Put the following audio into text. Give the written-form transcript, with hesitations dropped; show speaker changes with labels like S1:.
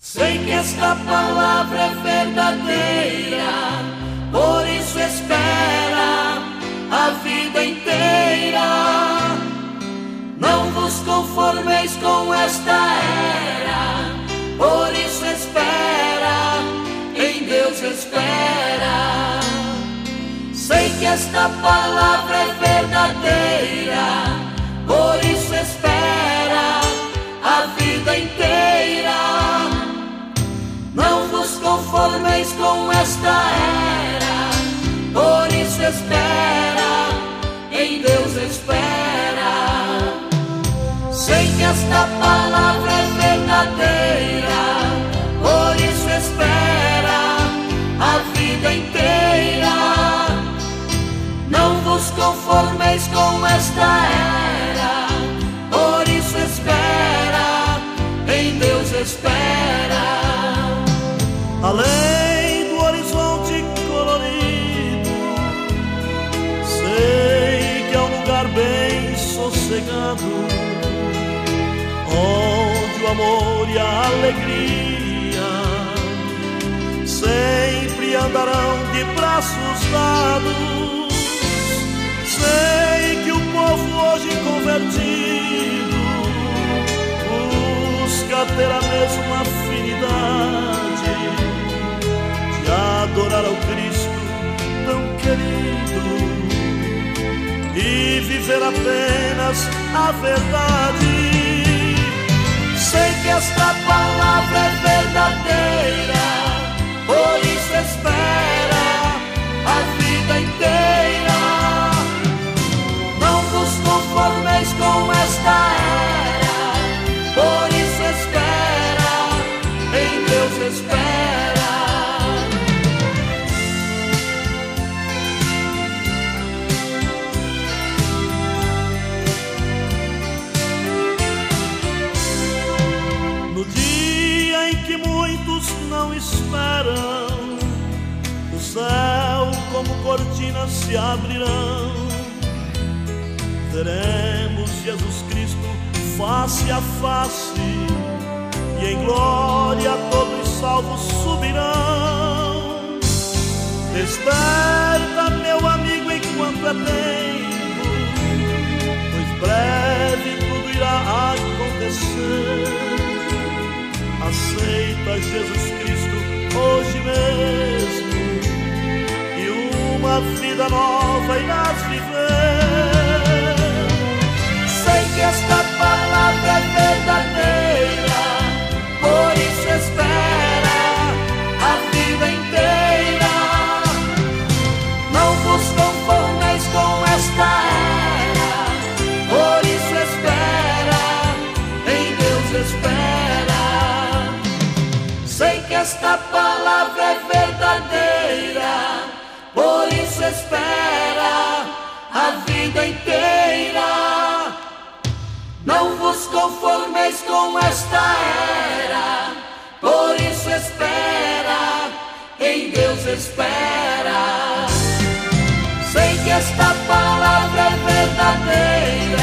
S1: Sei que esta palavra é verdadeira, por isso espera a vida inteira. Não vos conformeis com esta era, por isso espera, em Deus espera. Sei que esta palavra é verdadeira, por isso espera a vida inteira. Não vos conformeis com esta era, por isso espera, em Deus espera. Sei que esta palavra é verdadeira, por isso espera a vida inteira. Não vos conformeis com esta era, por isso espera, em Deus espera.
S2: Além do horizonte colorido, sei que é um lugar bem sossegado, onde o amor e a alegria sempre andarão de braços dados. Sei que o povo hoje convertido busca ter a mesma afinidade de adorar ao Cristo tão querido e viver apenas a verdade.
S1: Sei que esta palavra é verdadeira, por isso espera a vida inteira. Não vos conformeis com esta era, por isso espera, em Deus espera.
S2: No dia em que muitos não esperam, o céu como cortinas se abrirão. Veremos Jesus Cristo face a face, e em glória todos salvos subirão. Desperta, meu amigo, enquanto é tempo, pois breve tudo irá acontecer. Aceita Jesus Cristo hoje mesmo, e uma vida nova irás viver.
S1: Sei que esta palavra é verdadeira, por isso espera a vida inteira. Não vos conformeis com esta era, por isso espera, em Deus espera. Sei que esta palavra é verdadeira, por isso espera a vida inteira. Não vos conformeis com esta era, por isso espera, em Deus espera. Sei que esta palavra é verdadeira,